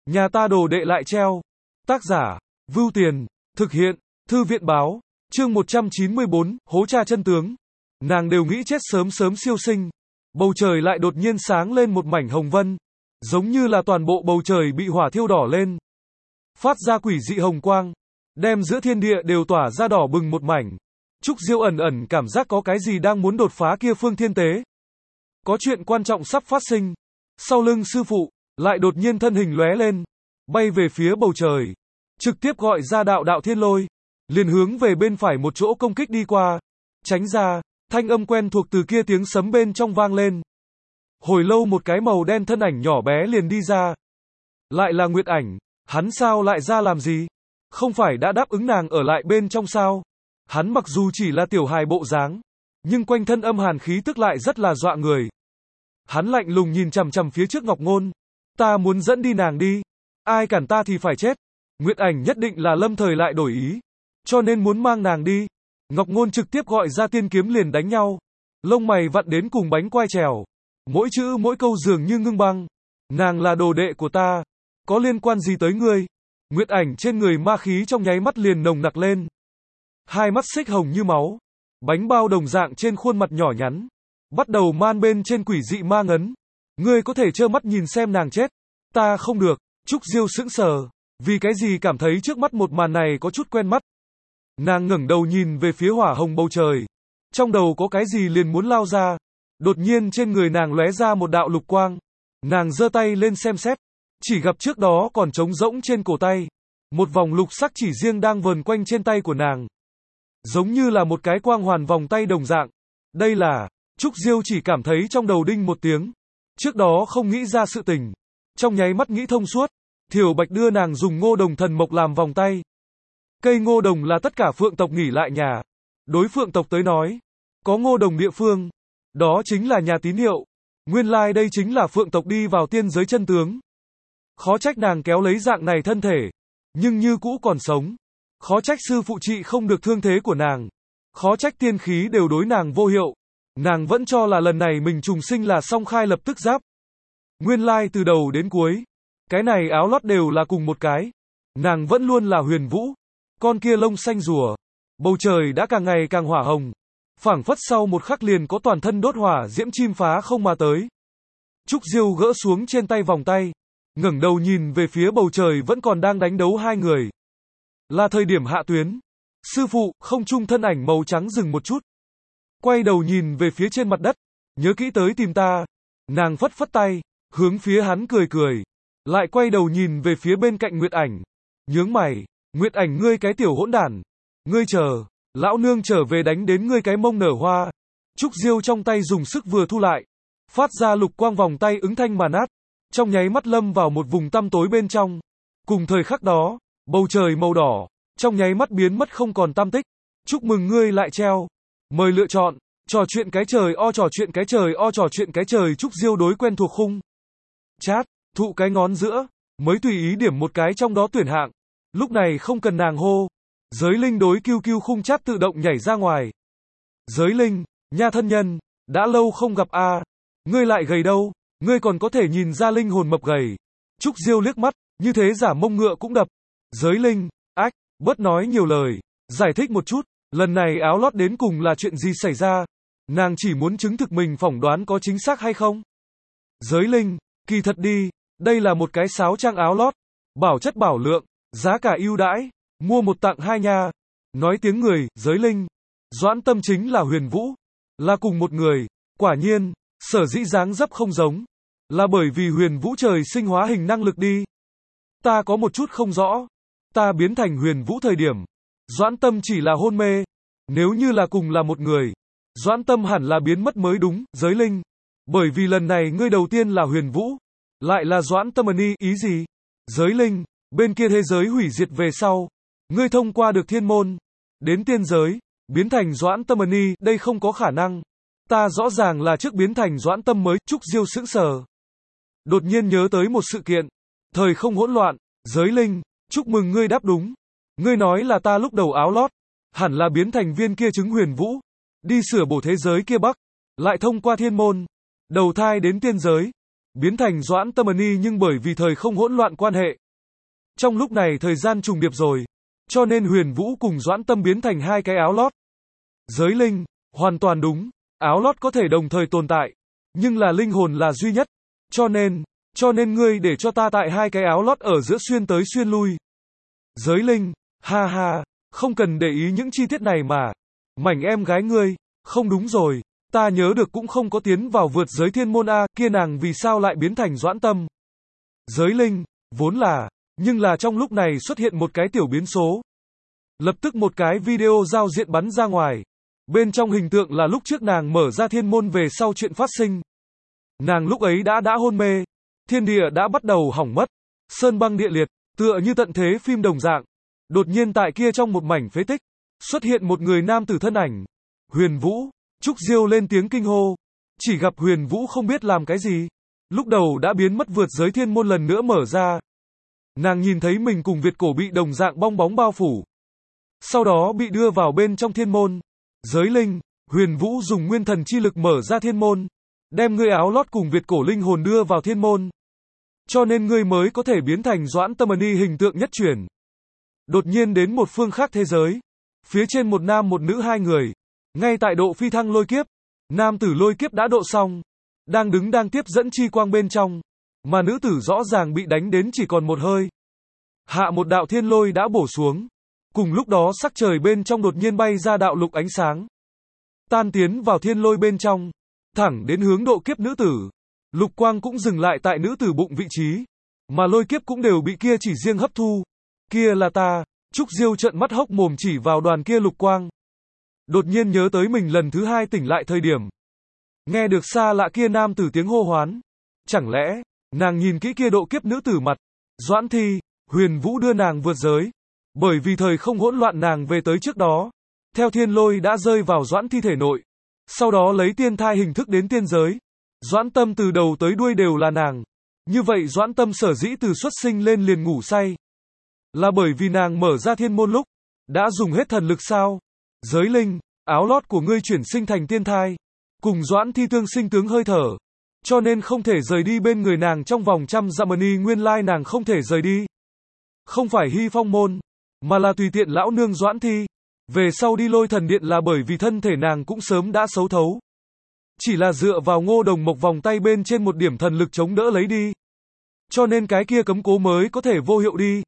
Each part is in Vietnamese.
Nhà ta đồ đệ lại treo. Tác giả, Vưu Tiền, thực hiện, Thư viện báo, chương 194, hố tra chân tướng. Nàng đều nghĩ chết sớm sớm siêu sinh. Bầu trời lại đột nhiên sáng lên một mảnh hồng vân, giống như là toàn bộ bầu trời bị hỏa thiêu đỏ lên. Phát ra quỷ dị hồng quang, đem giữa thiên địa đều tỏa ra đỏ bừng một mảnh. Trúc Diêu ẩn ẩn cảm giác có cái gì đang muốn đột phá kia phương thiên tế. Có chuyện quan trọng sắp phát sinh. Sau lưng sư phụ, lại đột nhiên thân hình lóe lên, bay về phía bầu trời, trực tiếp gọi ra đạo đạo thiên lôi, liền hướng về bên phải một chỗ công kích đi qua. Tránh ra, thanh âm quen thuộc từ kia tiếng sấm bên trong vang lên. Hồi lâu một cái màu đen thân ảnh nhỏ bé liền đi ra. Lại là Nguyệt Ảnh, hắn sao lại ra làm gì? Không phải đã đáp ứng nàng ở lại bên trong sao? Hắn mặc dù chỉ là tiểu hài bộ dáng, nhưng quanh thân âm hàn khí tức lại rất là dọa người. Hắn lạnh lùng nhìn chằm chằm phía trước Ngọc Ngôn. Ta muốn dẫn đi nàng đi. Ai cản ta thì phải chết. Nguyệt Ảnh nhất định là lâm thời lại đổi ý, cho nên muốn mang nàng đi. Ngọc Ngôn trực tiếp gọi ra tiên kiếm liền đánh nhau. Lông mày vặn đến cùng bánh quai trèo. Mỗi chữ mỗi câu dường như ngưng băng. Nàng là đồ đệ của ta. Có liên quan gì tới ngươi? Nguyệt Ảnh trên người ma khí trong nháy mắt liền nồng nặc lên. Hai mắt xích hồng như máu. Bánh bao đồng dạng trên khuôn mặt nhỏ nhắn. Bắt đầu man bên trên quỷ dị ma ngấn. Ngươi có thể trơ mắt nhìn xem nàng chết. Ta không được. Trúc Diêu sững sờ. Vì cái gì cảm thấy trước mắt một màn này có chút quen mắt. Nàng ngẩng đầu nhìn về phía hỏa hồng bầu trời. Trong đầu có cái gì liền muốn lao ra. Đột nhiên trên người nàng lóe ra một đạo lục quang. Nàng giơ tay lên xem xét. Chỉ gặp trước đó còn trống rỗng trên cổ tay. Một vòng lục sắc chỉ riêng đang vờn quanh trên tay của nàng. Giống như là một cái quang hoàn vòng tay đồng dạng. Đây là... Trúc Diêu chỉ cảm thấy trong đầu đinh một tiếng. Trước đó không nghĩ ra sự tình. Trong nháy mắt nghĩ thông suốt. Thiểu Bạch đưa nàng dùng ngô đồng thần mộc làm vòng tay. Cây ngô đồng là tất cả phượng tộc nghỉ lại nhà. Đối phượng tộc tới nói, có ngô đồng địa phương, đó chính là nhà tín hiệu. Nguyên lai đây chính là phượng tộc đi vào tiên giới chân tướng. Khó trách nàng kéo lấy dạng này thân thể, nhưng như cũ còn sống. Khó trách sư phụ trị không được thương thế của nàng. Khó trách tiên khí đều đối nàng vô hiệu. Nàng vẫn cho là lần này mình trùng sinh là song khai lập tức giáp. Nguyên lai từ đầu đến cuối, cái này áo lót đều là cùng một cái. Nàng vẫn luôn là Huyền Vũ. Con kia lông xanh rùa. Bầu trời đã càng ngày càng hỏa hồng. Phảng phất sau một khắc liền có toàn thân đốt hỏa diễm chim phá không mà tới. Trúc Diêu gỡ xuống trên tay vòng tay. Ngẩng đầu nhìn về phía bầu trời vẫn còn đang đánh đấu hai người. Là thời điểm hạ tuyến. Sư phụ, không trung thân ảnh màu trắng dừng một chút. Quay đầu nhìn về phía trên mặt đất. Nhớ kỹ tới tìm ta. Nàng phất phất tay, hướng phía hắn cười cười. Lại quay đầu nhìn về phía bên cạnh Nguyệt Ảnh. Nhướng mày. Nguyệt Ảnh, ngươi cái tiểu hỗn đản. Ngươi chờ. Lão nương trở về đánh đến ngươi cái mông nở hoa. Trúc Diêu trong tay dùng sức vừa thu lại. Phát ra lục quang vòng tay ứng thanh mà nát. Trong nháy mắt lâm vào một vùng tăm tối bên trong. Cùng thời khắc đó, bầu trời màu đỏ, trong nháy mắt biến mất không còn tăm tích. Chúc mừng ngươi lại treo. Mời lựa chọn. Trò chuyện cái trời o, trò chuyện cái trời o, trò chuyện cái trời. Trúc Diêu đối quen thuộc khung chat, thụ cái ngón giữa, mới tùy ý điểm một cái trong đó tuyển hạng. Lúc này không cần nàng hô. Giới linh đối QQ khung chat tự động nhảy ra ngoài. Giới linh, nha thân nhân, đã lâu không gặp a. Ngươi lại gầy đâu, ngươi còn có thể nhìn ra linh hồn mập gầy. Trúc Diêu liếc mắt, như thế giả mông ngựa cũng đập. Giới linh, ách, bớt nói nhiều lời, giải thích một chút, lần này áo lót đến cùng là chuyện gì xảy ra? Nàng chỉ muốn chứng thực mình phỏng đoán có chính xác hay không? Giới linh, kỳ thật đi, đây là một cái sáo trang áo lót, bảo chất bảo lượng, giá cả ưu đãi, mua một tặng hai nha. Nói tiếng người, giới linh, Doãn Tâm chính là Huyền Vũ, là cùng một người. Quả nhiên, sở dĩ dáng dấp không giống, là bởi vì Huyền Vũ trời sinh hóa hình năng lực đi. Ta có một chút không rõ, ta biến thành Huyền Vũ thời điểm, Doãn Tâm chỉ là hôn mê. Nếu như là cùng là một người, Doãn Tâm hẳn là biến mất mới đúng. Giới linh, bởi vì lần này ngươi đầu tiên là Huyền Vũ, lại là Doãn Tâm ý gì? Giới linh, bên kia thế giới hủy diệt về sau, ngươi thông qua được thiên môn, đến tiên giới, biến thành Doãn Tâm đây không có khả năng. Ta rõ ràng là trước biến thành Doãn Tâm mới. Trúc Diêu sững sờ. Đột nhiên nhớ tới một sự kiện. Thời không hỗn loạn. Giới linh, chúc mừng ngươi đáp đúng. Ngươi nói là ta lúc đầu áo lót, hẳn là biến thành viên kia trứng Huyền Vũ, đi sửa bổ thế giới kia bắc, lại thông qua thiên môn, đầu thai đến tiên giới. biến thành Doãn Tâm Ni, nhưng bởi vì thời không hỗn loạn quan hệ. Trong lúc này thời gian trùng điệp rồi, cho nên Huyền Vũ cùng Doãn Tâm biến thành hai cái áo lót. Giới linh, hoàn toàn đúng, áo lót có thể đồng thời tồn tại, nhưng là linh hồn là duy nhất, cho nên ngươi để cho ta tại hai cái áo lót ở giữa xuyên tới xuyên lui. Giới linh, ha ha, không cần để ý những chi tiết này mà. Mảnh em gái ngươi, không đúng rồi, ta nhớ được cũng không có tiến vào vượt giới thiên môn a, kia nàng vì sao lại biến thành Doãn Tâm? Giới linh, vốn là, nhưng là trong lúc này xuất hiện một cái tiểu biến số. Lập tức một cái video giao diện bắn ra ngoài. Bên trong hình tượng là lúc trước nàng mở ra thiên môn về sau chuyện phát sinh. Nàng lúc ấy đã hôn mê, thiên địa đã bắt đầu hỏng mất, sơn băng địa liệt, tựa như tận thế phim đồng dạng. Đột nhiên tại kia trong một mảnh phế tích, xuất hiện một người nam tử thân ảnh. Huyền Vũ, Trúc Diêu lên tiếng kinh hô. Chỉ gặp Huyền Vũ không biết làm cái gì, lúc đầu đã biến mất vượt giới thiên môn lần nữa mở ra. Nàng nhìn thấy mình cùng Việt cổ bị đồng dạng bong bóng bao phủ. Sau đó bị đưa vào bên trong thiên môn. Giới linh, Huyền Vũ dùng nguyên thần chi lực mở ra thiên môn, đem ngươi áo lót cùng Việt cổ linh hồn đưa vào thiên môn. Cho nên ngươi mới có thể biến thành Doãn Tâm Ni hình tượng nhất chuyển. Đột nhiên đến một phương khác thế giới. Phía trên một nam một nữ hai người. Ngay tại độ phi thăng lôi kiếp. Nam tử lôi kiếp đã độ xong. Đang tiếp dẫn chi quang bên trong. Mà nữ tử rõ ràng bị đánh đến chỉ còn một hơi. Hạ một đạo thiên lôi đã bổ xuống. Cùng lúc đó sắc trời bên trong đột nhiên bay ra đạo lục ánh sáng. Tan tiến vào thiên lôi bên trong. Thẳng đến hướng độ kiếp nữ tử. Lục quang cũng dừng lại tại nữ tử bụng vị trí. Mà lôi kiếp cũng đều bị kia chỉ riêng hấp thu. Kia là ta. Trúc Diêu trợn mắt hốc mồm chỉ vào đoàn kia lục quang. Đột nhiên nhớ tới mình lần thứ hai tỉnh lại thời điểm. Nghe được xa lạ kia nam tử tiếng hô hoán. Chẳng lẽ, nàng nhìn kỹ kia độ kiếp nữ tử mặt. Doãn Thi, Huyền Vũ đưa nàng vượt giới. Bởi vì thời không hỗn loạn nàng về tới trước đó. Theo thiên lôi đã rơi vào Doãn Thi thể nội. Sau đó lấy tiên thai hình thức đến tiên giới. Doãn Tâm từ đầu tới đuôi đều là nàng. Như vậy Doãn Tâm sở dĩ từ xuất sinh lên liền ngủ say. Là bởi vì nàng mở ra thiên môn lúc. Đã dùng hết thần lực sao? Giới linh, áo lót của ngươi chuyển sinh thành tiên thai. Cùng Doãn Thi tương sinh tướng hơi thở. Cho nên không thể rời đi bên người nàng trong vòng trăm dặm ni, nguyên lai nàng không thể rời đi. Không phải Hy Phong môn, mà là tùy tiện lão nương Doãn Thi. Về sau đi Lôi Thần Điện là bởi vì thân thể nàng cũng sớm đã xấu thấu. Chỉ là dựa vào Ngô Đồng Mộc vòng tay bên trên một điểm thần lực chống đỡ lấy đi. Cho nên cái kia cấm cố mới có thể vô hiệu đi.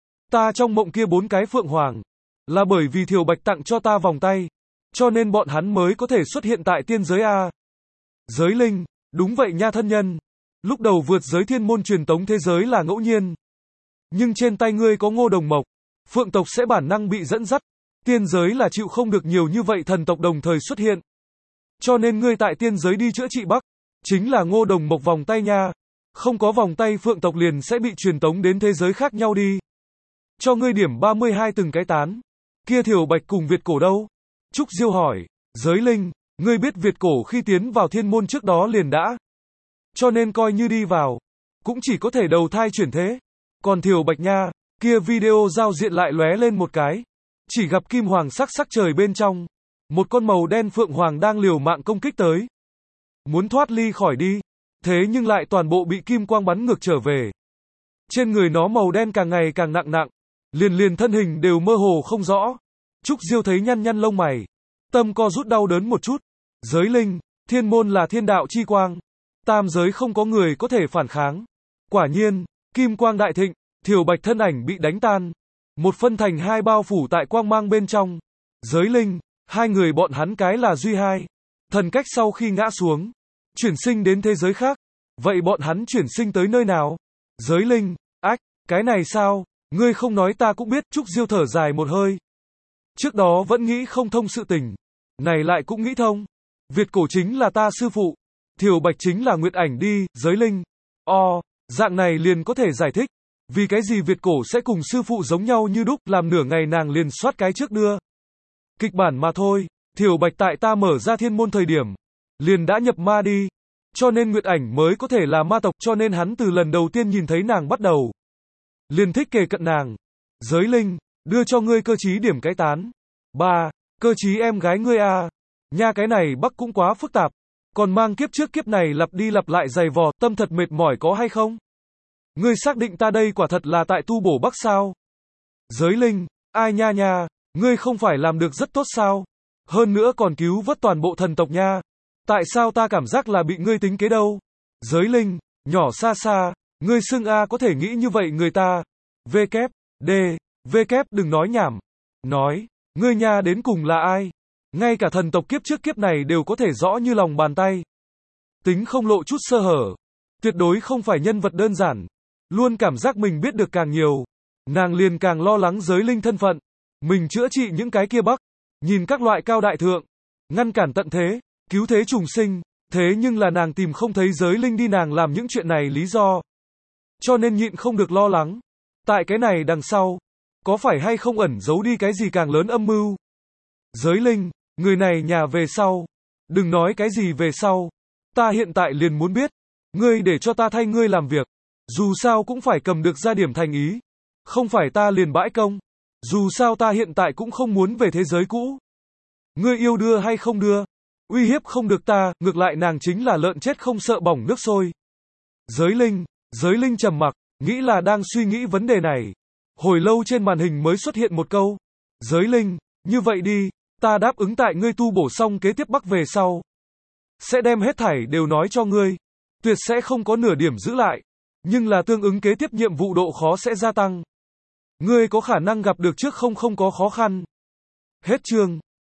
Ta trong mộng kia 4 cái phượng hoàng, là bởi vì Thiều Bạch tặng cho ta vòng tay. Cho nên bọn hắn mới có thể xuất hiện tại tiên giới A. Giới linh, đúng vậy nha thân nhân. Lúc đầu vượt giới thiên môn truyền tống thế giới là ngẫu nhiên. Nhưng trên tay ngươi có Ngô Đồng Mộc, phượng tộc sẽ bản năng bị dẫn dắt. Tiên giới là chịu không được nhiều như vậy thần tộc đồng thời xuất hiện. Cho nên ngươi tại tiên giới đi chữa trị Bắc, chính là Ngô Đồng Mộc vòng tay nha. Không có vòng tay phượng tộc liền sẽ bị truyền tống đến thế giới khác nhau đi. Cho ngươi điểm 32 từng cái tán. Kia Thiều Bạch cùng Việt cổ đâu? Trúc Diêu hỏi. Giới linh, ngươi biết Việt cổ khi tiến vào thiên môn trước đó liền đã. Cho nên coi như đi vào, cũng chỉ có thể đầu thai chuyển thế. Còn Thiều Bạch nha, kia video giao diện lại lóe lên một cái. Chỉ gặp kim hoàng sắc sắc trời bên trong. Một con màu đen phượng hoàng đang liều mạng công kích tới. Muốn thoát ly khỏi đi. Thế nhưng lại toàn bộ bị kim quang bắn ngược trở về. Trên người nó màu đen càng ngày càng nặng. Liền thân hình đều mơ hồ không rõ. Trúc Diêu thấy nhăn lông mày. Tâm co rút đau đớn một chút. Giới linh, thiên môn là thiên đạo chi quang. Tam giới không có người có thể phản kháng. Quả nhiên, kim quang đại thịnh, Thiều Bạch thân ảnh bị đánh tan. Một phân thành hai bao phủ tại quang mang bên trong. Giới linh, hai người bọn hắn cái là duy hai. Thần cách sau khi ngã xuống, chuyển sinh đến thế giới khác. Vậy bọn hắn chuyển sinh tới nơi nào? Giới linh, ách, cái này sao? Ngươi không nói ta cũng biết. Trúc Diêu thở dài một hơi. Trước đó vẫn nghĩ không thông sự tình. Này lại cũng nghĩ thông. Việt cổ chính là ta sư phụ. Thiều Bạch chính là Nguyệt Ảnh đi. Giới linh. Dạng này liền có thể giải thích. Vì cái gì Việt cổ sẽ cùng sư phụ giống nhau như đúc, làm nửa ngày nàng liền soát cái trước đưa. Kịch bản mà thôi. Thiều Bạch tại ta mở ra thiên môn thời điểm, liền đã nhập ma đi. Cho nên Nguyệt Ảnh mới có thể là ma tộc, cho nên hắn từ lần đầu tiên nhìn thấy nàng bắt đầu liền thích kề cận nàng. Giới linh, đưa cho ngươi cơ chí điểm cái tán. 3. Cơ chí em gái ngươi a. Nha cái này Bắc cũng quá phức tạp. Còn mang kiếp trước kiếp này lặp đi lặp lại giày vò, tâm thật mệt mỏi có hay không? Ngươi xác định ta đây quả thật là tại tu bổ Bắc sao? Giới linh, ai nha nha, ngươi không phải làm được rất tốt sao? Hơn nữa còn cứu vớt toàn bộ thần tộc nha. Tại sao ta cảm giác là bị ngươi tính kế đâu? Giới linh, nhỏ xa xa, ngươi xưng A có thể nghĩ như vậy người ta. V kép, D, V kép đừng nói nhảm. Nói, ngươi nha đến cùng là ai? Ngay cả thần tộc kiếp trước kiếp này đều có thể rõ như lòng bàn tay. Tính không lộ chút sơ hở. Tuyệt đối không phải nhân vật đơn giản. Luôn cảm giác mình biết được càng nhiều. Nàng liền càng lo lắng giới linh thân phận. Mình chữa trị những cái kia bắc. Nhìn các loại cao đại thượng. Ngăn cản tận thế. Cứu thế trùng sinh. Thế nhưng là nàng tìm không thấy giới linh đi nàng làm những chuyện này lý do. Cho nên nhịn không được lo lắng. Tại cái này đằng sau. Có phải hay không ẩn giấu đi cái gì càng lớn âm mưu? Giới linh, người này nhà về sau. Đừng nói cái gì về sau. Ta hiện tại liền muốn biết. Ngươi để cho ta thay ngươi làm việc. Dù sao cũng phải cầm được ra điểm thành ý. Không phải ta liền bãi công. Dù sao ta hiện tại cũng không muốn về thế giới cũ. Ngươi yêu đưa hay không đưa. Uy hiếp không được ta, ngược lại nàng chính là lợn chết không sợ bỏng nước sôi. Giới linh trầm mặc, nghĩ là đang suy nghĩ vấn đề này. Hồi lâu trên màn hình mới xuất hiện một câu. Giới linh, như vậy đi, ta đáp ứng tại ngươi tu bổ xong kế tiếp bắc về sau. Sẽ đem hết thảy đều nói cho ngươi. Tuyệt sẽ không có nửa điểm giữ lại. Nhưng là tương ứng kế tiếp nhiệm vụ độ khó sẽ gia tăng. Ngươi có khả năng gặp được trước không có khó khăn. Hết chương.